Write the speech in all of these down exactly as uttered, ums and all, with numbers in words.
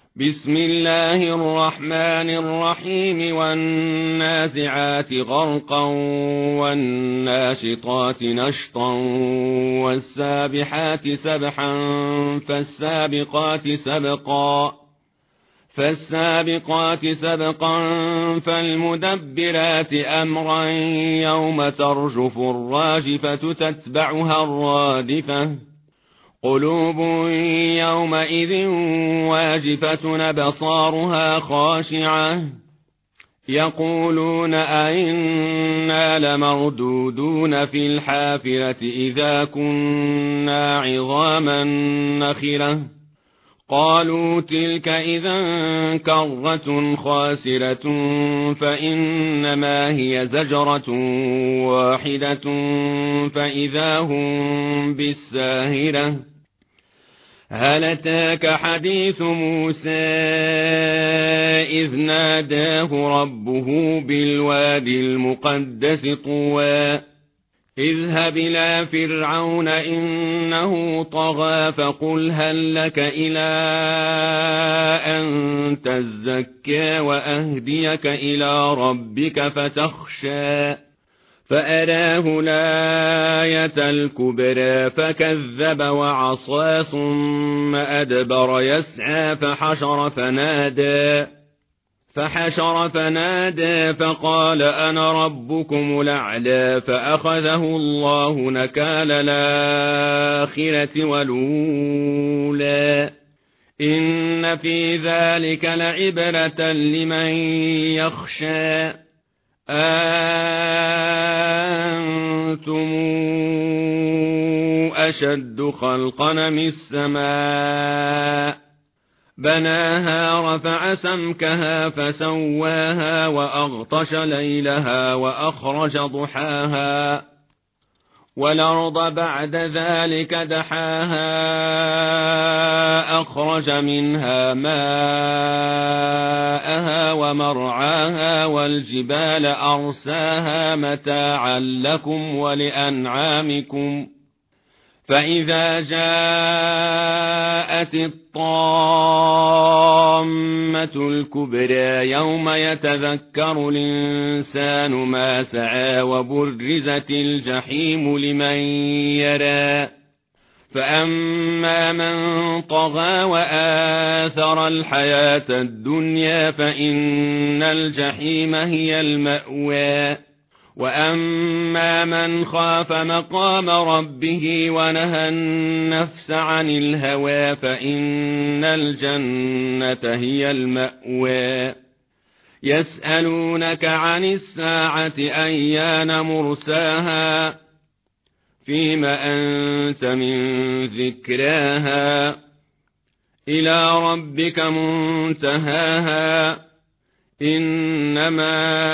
بسم الله الرحمن الرحيم والنازعات غرقا والناشطات نشطا والسابحات سبحا فالسابقات سبقا فالسابقات سبقا فالمدبرات أمرا يوم ترجف الراجفة تتبعها الرادفة قلوب يومئذ واجفة أبصارها خاشعة يقولون أئنا لمردودون في الحافرة إذا كنا عظاما نخرة قالوا تلك إذا كرة خاسرة فإنما هي زجرة واحدة فإذا هم بالساهرة هل أتاك حديث موسى إذ ناداه ربه بالوادي المقدس طوى اذهب إلى فرعون إنه طغى فقل هل لك إلى أن تزكى وأهديك إلى ربك فتخشى فأراه الآية الكبرى فكذب وعصى ثم أدبر يسعى فحشر فنادى فحشر فنادى فقال أنا ربكم الأعلى فأخذه الله نكال الآخرة والأولى إن في ذلك لعبرة لمن يخشى أنتم أشد خلقا من السماء بناها رفع سمكها فسواها وأغطش ليلها وأخرج ضحاها والأرض بعد ذلك دحاها أخرج منها ماءها ومرعاها والجبال أرساها متاعا لكم ولأنعامكم فإذا جاءت الطامة الكبرى يوم يتذكر الإنسان ما سعى وبرزت الجحيم لمن يرى فأما من طغى وآثر الحياة الدنيا فإن الجحيم هي المأوى وأما من خاف مقام ربه ونهى النفس عن الهوى فإن الجنة هي المأوى يسألونك عن الساعة أيان مرساها فيم أنت من ذكراها إلى ربك منتهاها إنما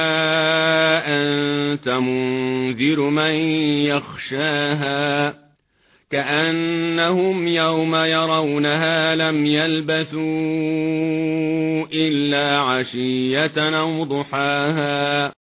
أنت منذر من يخشاها كأنهم يوم يرونها لم يلبثوا إلا عشية أو ضحاها